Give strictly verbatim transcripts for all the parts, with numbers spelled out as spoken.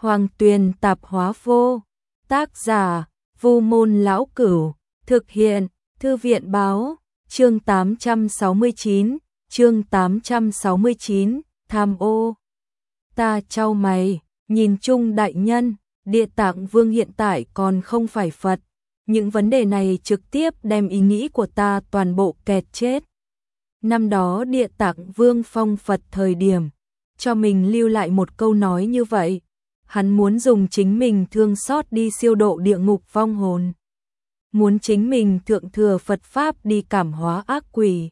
Hoàng Tuyền Tạp Hóa Vô. Tác giả: Vu Môn Lão Cửu. Thực hiện: Thư viện Báo. Chương tám trăm sáu mươi chín. Chương tám trăm sáu mươi chín. Tham ô. Ta chau mày, nhìn Trung đại nhân, Địa Tạng Vương hiện tại còn không phải Phật. Những vấn đề này trực tiếp đem ý nghĩ của ta toàn bộ kẹt chết. Năm đó Địa Tạng Vương phong Phật thời điểm, cho mình lưu lại một câu nói như vậy. Hắn muốn dùng chính mình thương xót đi siêu độ địa ngục vong hồn. Muốn chính mình thượng thừa Phật Pháp đi cảm hóa ác quỷ.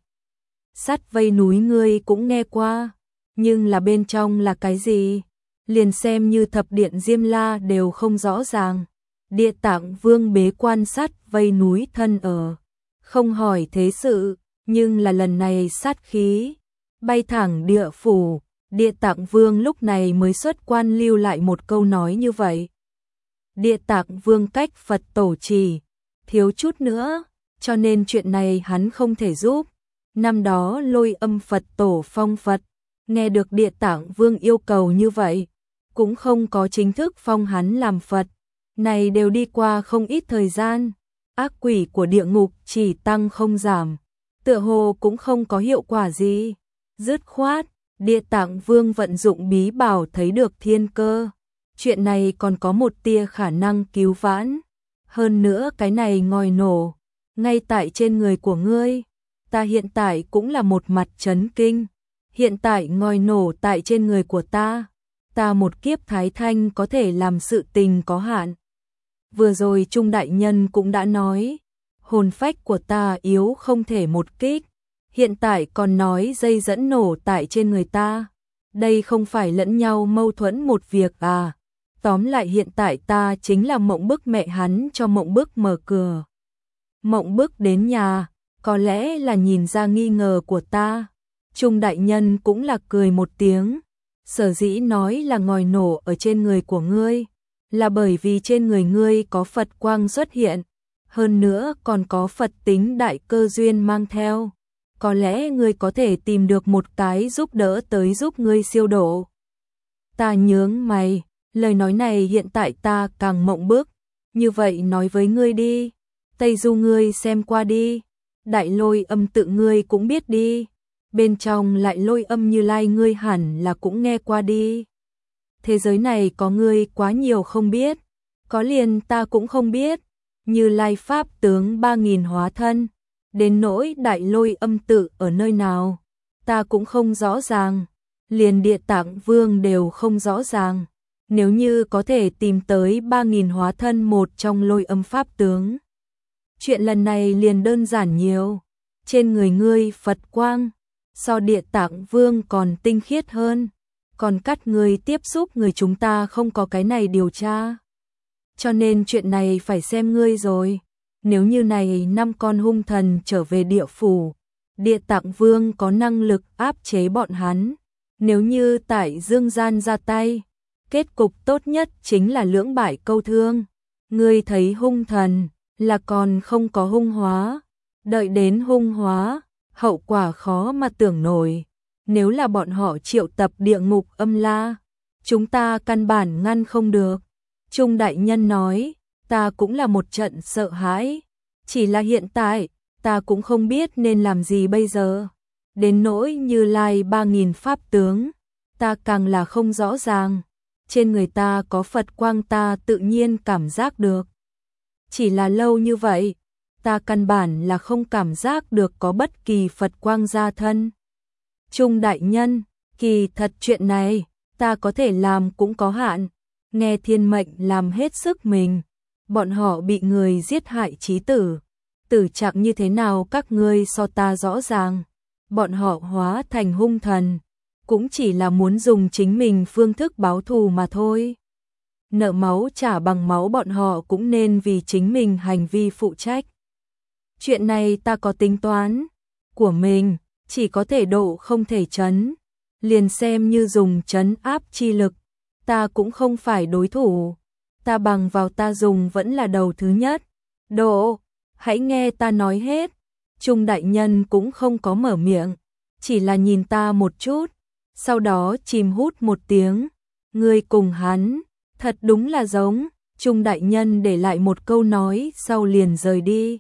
Sắt vây núi ngươi cũng nghe qua, nhưng là bên trong là cái gì? Liền xem như thập điện Diêm La đều không rõ ràng. Địa Tạng Vương bế quan sắt vây núi thân ở, không hỏi thế sự, nhưng là lần này sát khí bay thẳng địa phủ. Địa Tạng Vương lúc này mới xuất quan lưu lại một câu nói như vậy. Địa Tạng Vương cách Phật tổ chỉ thiếu chút nữa, cho nên chuyện này hắn không thể giúp. Năm đó Lôi Âm Phật tổ phong Phật, nghe được Địa Tạng Vương yêu cầu như vậy, cũng không có chính thức phong hắn làm Phật. Này đều đi qua không ít thời gian, ác quỷ của địa ngục chỉ tăng không giảm, tựa hồ cũng không có hiệu quả gì. Dứt khoát, Địa Tạng Vương vận dụng bí bảo thấy được thiên cơ. Chuyện này còn có một tia khả năng cứu vãn. Hơn nữa cái này ngòi nổ, ngay tại trên người của ngươi. Ta hiện tại cũng là một mặt chấn kinh. Hiện tại ngòi nổ tại trên người của ta. Ta một kiếp thái thanh có thể làm sự tình có hạn. Vừa rồi Trung đại nhân cũng đã nói, hồn phách của ta yếu không thể một kích. Hiện tại còn nói dây dẫn nổ tại trên người ta. Đây không phải lẫn nhau mâu thuẫn một việc à. Tóm lại hiện tại ta chính là Mộng Bức mẹ hắn cho Mộng Bức mở cửa. Mộng Bức đến nhà, có lẽ là nhìn ra nghi ngờ của ta. Trung đại nhân cũng là cười một tiếng. Sở dĩ nói là ngòi nổ ở trên người của ngươi, là bởi vì trên người ngươi có Phật quang xuất hiện. Hơn nữa còn có Phật tính đại cơ duyên mang theo. Có lẽ ngươi có thể tìm được một cái giúp đỡ tới giúp ngươi siêu độ. Ta nhướng mày, lời nói này hiện tại ta càng mộng bức. Như vậy nói với ngươi đi, Tây Du ngươi xem qua đi, Đại Lôi Âm tự ngươi cũng biết đi, bên trong lại Lôi Âm Như Lai ngươi hẳn là cũng nghe qua đi. Thế giới này có ngươi quá nhiều không biết, có liền ta cũng không biết. Như Lai Pháp tướng ba nghìn hóa thân, đến nỗi Đại Lôi Âm tự ở nơi nào, ta cũng không rõ ràng, liền Địa Tạng Vương đều không rõ ràng. Nếu như có thể tìm tới ba nghìn hóa thân một trong Lôi Âm Pháp tướng, chuyện lần này liền đơn giản nhiều. Trên người ngươi Phật quang, so Địa Tạng Vương còn tinh khiết hơn, còn cắt ngươi tiếp xúc người chúng ta không có cái này điều tra. Cho nên chuyện này phải xem ngươi rồi. Nếu như này năm con hung thần trở về địa phủ, Địa Tạng Vương có năng lực áp chế bọn hắn. Nếu như tại dương gian ra tay, kết cục tốt nhất chính là lưỡng bại câu thương. Ngươi thấy hung thần là còn không có hung hóa, đợi đến hung hóa, hậu quả khó mà tưởng nổi. Nếu là bọn họ triệu tập địa ngục âm la, chúng ta căn bản ngăn không được. Trung đại nhân nói, ta cũng là một trận sợ hãi. Chỉ là hiện tại, ta cũng không biết nên làm gì bây giờ. Đến nỗi Như Lai ba nghìn pháp tướng, ta càng là không rõ ràng. Trên người ta có Phật quang ta tự nhiên cảm giác được. Chỉ là lâu như vậy, ta căn bản là không cảm giác được có bất kỳ Phật quang ra thân. Trung đại nhân, kỳ thật chuyện này, ta có thể làm cũng có hạn. Nghe thiên mệnh làm hết sức mình. Bọn họ bị người giết hại chí tử. Tử trạng như thế nào các ngươi so ta rõ ràng. Bọn họ hóa thành hung thần, cũng chỉ là muốn dùng chính mình phương thức báo thù mà thôi. Nợ máu trả bằng máu, bọn họ cũng nên vì chính mình hành vi phụ trách. Chuyện này ta có tính toán của mình, chỉ có thể độ không thể trấn. Liền xem như dùng trấn áp chi lực, ta cũng không phải đối thủ. Ta bằng vào ta dùng vẫn là đầu thứ nhất. Độ, hãy nghe ta nói hết. Trung đại nhân cũng không có mở miệng, chỉ là nhìn ta một chút, sau đó chìm hút một tiếng. Ngươi cùng hắn, Thật đúng là giống, Trung đại nhân để lại một câu nói sau liền rời đi.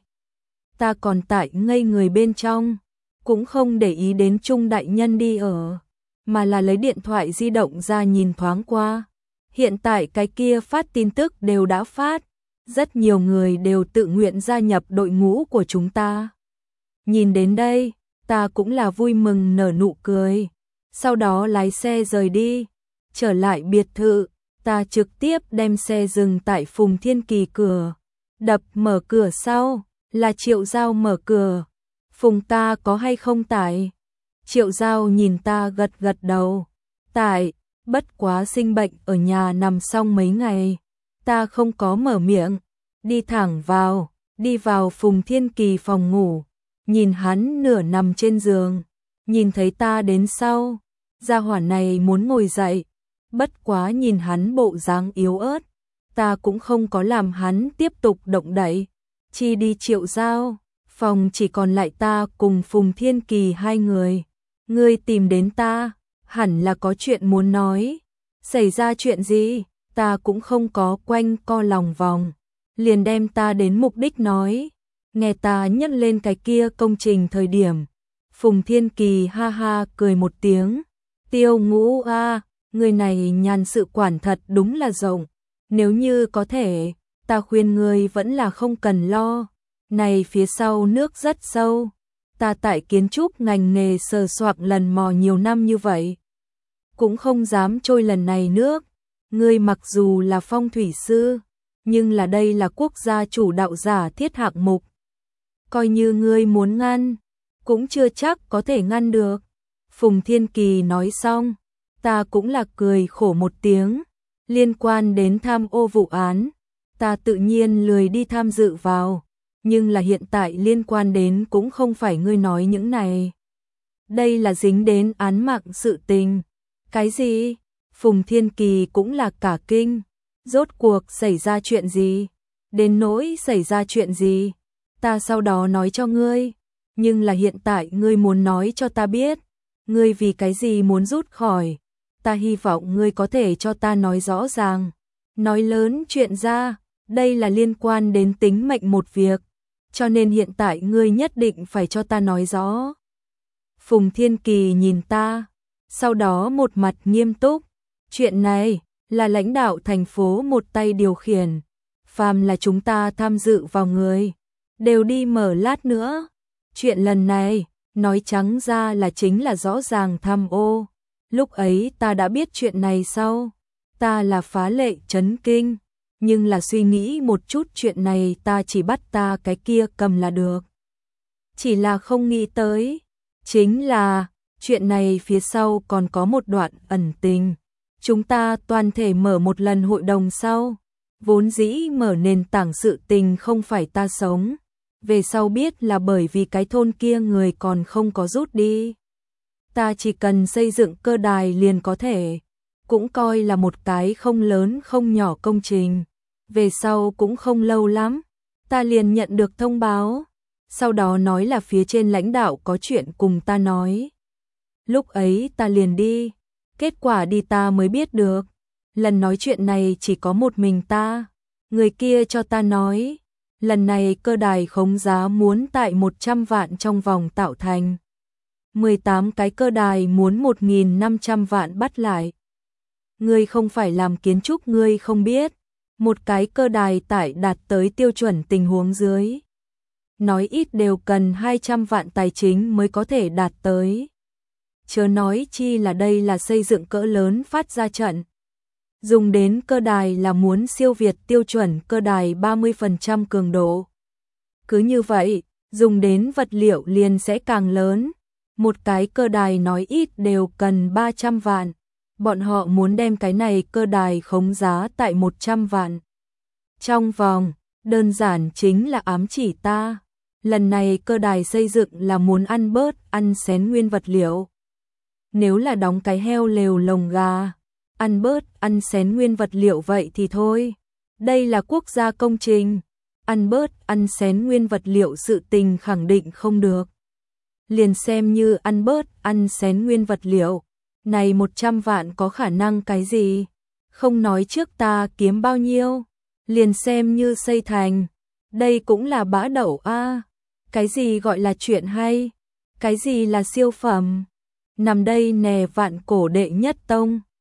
Ta còn tại ngây người bên trong, cũng không để ý đến Trung đại nhân đi ở, mà là lấy điện thoại di động ra nhìn thoáng qua. Hiện tại cái kia phát tin tức đều đã phát, rất nhiều người đều tự nguyện gia nhập đội ngũ của chúng ta. Nhìn đến đây, ta cũng là vui mừng nở nụ cười, sau đó lái xe rời đi, trở lại biệt thự, ta trực tiếp đem xe dừng tại Phùng Thiên Kỳ cửa, đập mở cửa sau, là Triệu Giao mở cửa. Phùng ta có hay không tải? Triệu Giao nhìn ta gật gật đầu, tải, bất quá sinh bệnh ở nhà nằm xong mấy ngày, ta không có mở miệng, đi thẳng vào, đi vào Phùng Thiên Kỳ phòng ngủ, nhìn hắn nửa nằm trên giường, nhìn thấy ta đến sau, gia hỏa này muốn ngồi dậy, bất quá nhìn hắn bộ dáng yếu ớt, ta cũng không có làm hắn tiếp tục động đậy, chi đi Triệu Giao, phòng chỉ còn lại ta cùng Phùng Thiên Kỳ hai người. Ngươi tìm đến ta, hẳn là có chuyện muốn nói. Xảy ra chuyện gì? Ta cũng không có quanh co lòng vòng, liền đem ta đến mục đích nói. Nghe ta nhắc lên cái kia công trình thời điểm, Phùng Thiên Kỳ ha ha cười một tiếng. Tiêu Ngũ a, người này nhàn sự quản thật đúng là rộng. Nếu như có thể, ta khuyên ngươi vẫn là không cần lo. Này phía sau nước rất sâu. Ta tại kiến trúc ngành nghề sờ soạng lần mò nhiều năm như vậy, cũng không dám trôi lần này nước. Ngươi mặc dù là phong thủy sư, nhưng là đây là quốc gia chủ đạo giả thiết hạng mục. Coi như ngươi muốn ngăn, cũng chưa chắc có thể ngăn được. Phùng Thiên Kỳ nói xong, ta cũng là cười khổ một tiếng. Liên quan đến tham ô vụ án, ta tự nhiên lười đi tham dự vào. Nhưng là hiện tại liên quan đến cũng không phải ngươi nói những này. Đây là dính đến án mạng sự tình. Cái gì? Phùng Thiên Kỳ cũng là cả kinh. Rốt cuộc xảy ra chuyện gì? Đến nỗi xảy ra chuyện gì? Ta sau đó nói cho ngươi. Nhưng là hiện tại ngươi muốn nói cho ta biết. Ngươi vì cái gì muốn rút khỏi? Ta hy vọng ngươi có thể cho ta nói rõ ràng. Nói lớn chuyện ra, đây là liên quan đến tính mệnh một việc. Cho nên hiện tại ngươi nhất định phải cho ta nói rõ. Phùng Thiên Kỳ nhìn ta, sau đó một mặt nghiêm túc. Chuyện này là lãnh đạo thành phố một tay điều khiển. Phàm là chúng ta tham dự vào người, đều đi mở lát nữa. Chuyện lần này, nói trắng ra là chính là rõ ràng tham ô. Lúc ấy ta đã biết chuyện này sau, ta là phá lệ chấn kinh. Nhưng là suy nghĩ một chút chuyện này ta chỉ bắt ta cái kia cầm là được. Chỉ là không nghĩ tới, chính là chuyện này phía sau còn có một đoạn ẩn tình. Chúng ta toàn thể mở một lần hội đồng sau, vốn dĩ mở nền tảng sự tình không phải ta sống. Về sau biết là bởi vì cái thôn kia người còn không có rút đi. Ta chỉ cần xây dựng cơ đài liền có thể, cũng coi là một cái không lớn không nhỏ công trình. Về sau cũng không lâu lắm, ta liền nhận được thông báo, sau đó nói là phía trên lãnh đạo có chuyện cùng ta nói. Lúc ấy ta liền đi, kết quả đi ta mới biết được, lần nói chuyện này chỉ có một mình ta, người kia cho ta nói, lần này cơ đài khống giá muốn tại một trăm vạn trong vòng tạo thành. mười tám cái cơ đài muốn một nghìn năm trăm vạn bắt lại. Ngươi không phải làm kiến trúc ngươi không biết. Một cái cơ đài tải đạt tới tiêu chuẩn tình huống dưới. Nói ít đều cần hai trăm vạn tài chính mới có thể đạt tới. Chớ nói chi là đây là xây dựng cỡ lớn phát ra trận. Dùng đến cơ đài là muốn siêu việt tiêu chuẩn cơ đài ba mươi phần trăm cường độ. Cứ như vậy, dùng đến vật liệu liền sẽ càng lớn. Một cái cơ đài nói ít đều cần ba trăm vạn. Bọn họ muốn đem cái này cơ đài khống giá tại một trăm vạn. Trong vòng, đơn giản chính là ám chỉ ta. Lần này cơ đài xây dựng là muốn ăn bớt, ăn xén nguyên vật liệu. Nếu là đóng cái heo lều lồng gà, ăn bớt, ăn xén nguyên vật liệu vậy thì thôi. Đây là quốc gia công trình. Ăn bớt, ăn xén nguyên vật liệu sự tình khẳng định không được. Liền xem như ăn bớt, ăn xén nguyên vật liệu. Này một trăm vạn có khả năng cái gì? không nói trước ta kiếm bao nhiêu, liền xem như xây thành. Đây cũng là bã đậu a. Cái gì gọi là chuyện hay? Cái gì là siêu phẩm? Nằm đây nè vạn cổ đệ nhất tông.